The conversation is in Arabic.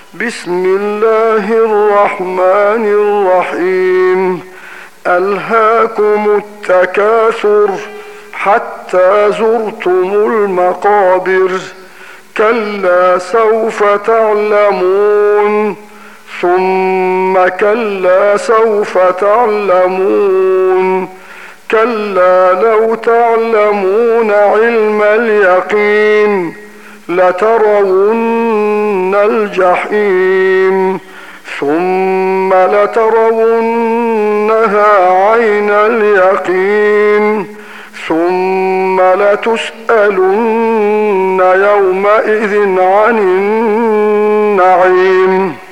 بسم الله الرحمن الرحيم. ألهاكم التكاثر حتى زرتم المقابر، كلا سوف تعلمون ثم كلا سوف تعلمون، كلا لو تعلمون علم اليقين لترون الجحيم ثم لترونها عين اليقين ثم لتسألن يومئذ عن النعيم.